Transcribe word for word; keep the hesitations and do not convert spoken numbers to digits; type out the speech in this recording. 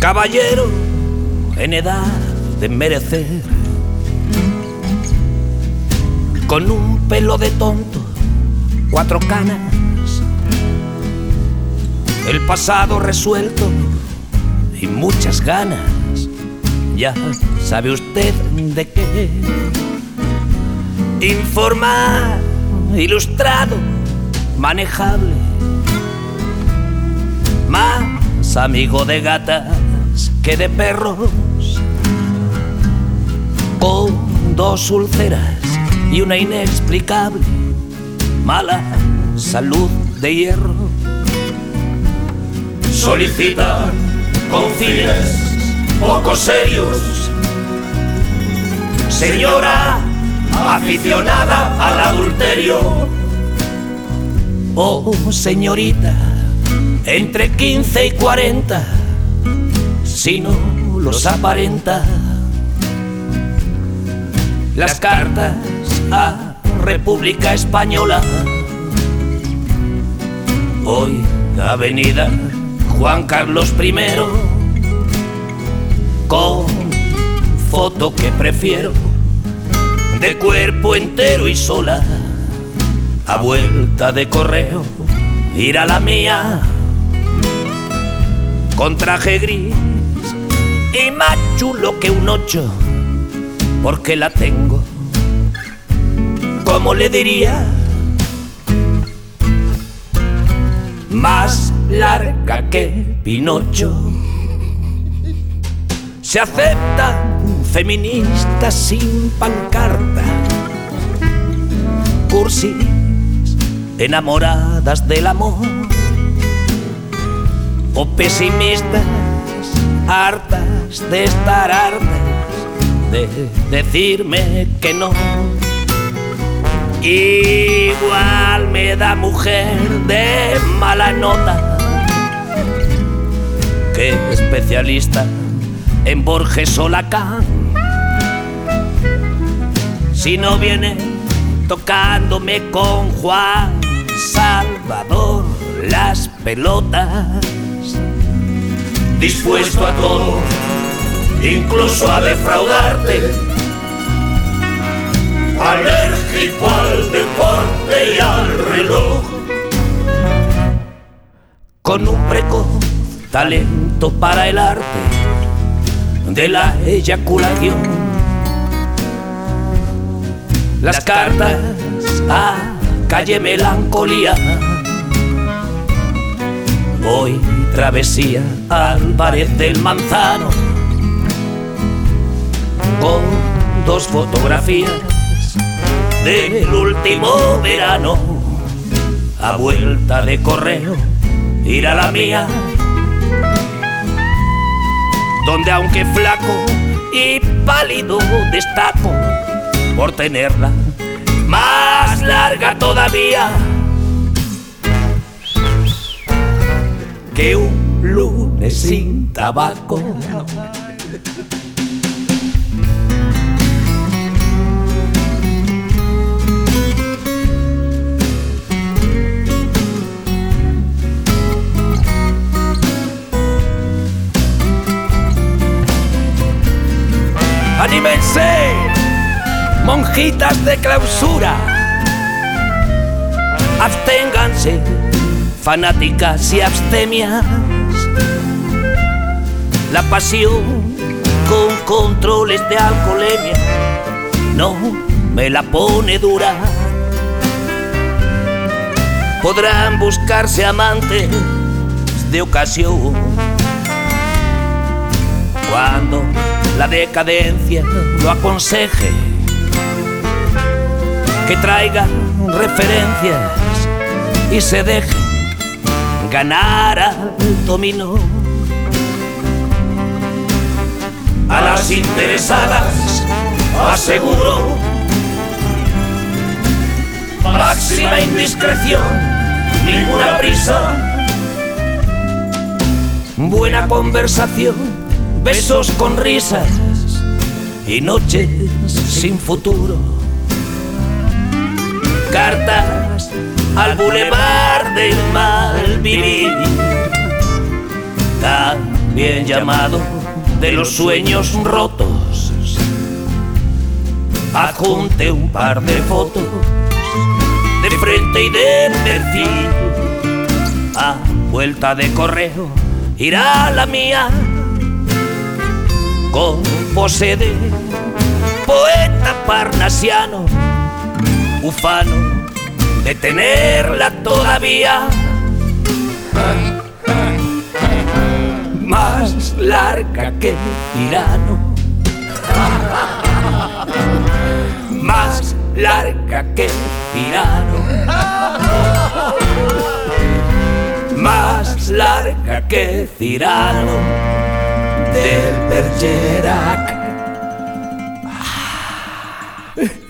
caballero en edad de merecer, con un pelo de tonto, cuatro canas, el pasado resuelto y muchas ganas. Ya sabe usted de qué. Informal, ilustrado, manejable, más amigo de gatas que de perros, con dos úlceras y una inexplicable mala salud de hierro. Solicitan con fines poco serios, señora aficionada al adulterio. Oh, señorita, entre quince y cuarenta, si no los aparenta. Las cartas a República Española. Hoy, Avenida Juan Carlos primero, con foto que prefiero, de cuerpo entero y sola, a vuelta de correo, ir a la mía, con traje gris y más chulo que un ocho, porque la tengo, como le diría, más larga que Pinocho. Se aceptan feministas sin pancarta, cursis enamoradas del amor, o pesimistas hartas de estar hartas de decirme que no. Igual me da mujer de mala nota que especialista en Borges o Lacan, si no viene tocándome con Juan Salvador las pelotas. Dispuesto a todo, incluso a defraudarte, alérgico al deporte y al reloj, con un precoz talento para el arte de la eyaculación. Las cartas a Calle Melancolía. Hoy travesía Álvarez del Manzano, con dos fotografías del último verano, a vuelta de correo, ir a la mía, donde aunque flaco y pálido destaco por tenerla más larga todavía que un lunes sin tabaco. ¡Anímense, monjitas de clausura! Absténganse, fanáticas y abstemias. La pasión con controles de alcoholemia no me la pone dura. Podrán buscarse amantes de ocasión cuando la decadencia lo aconseje, que traigan referencias y se dejen ganar al dominó. A las interesadas aseguro máxima indiscreción, ninguna prisa, buena conversación, besos con risas y noches sin futuro. Cartas al bulevar del mal vivir, tan bien llamado de los sueños rotos. Adjunte un par de fotos de frente y de perfil. A vuelta de correo irá la mía con pose de poeta parnasiano, ufano de tenerla todavía. Más larga que tirano, más larga que tirano, más larga que Cirano del Bergerac.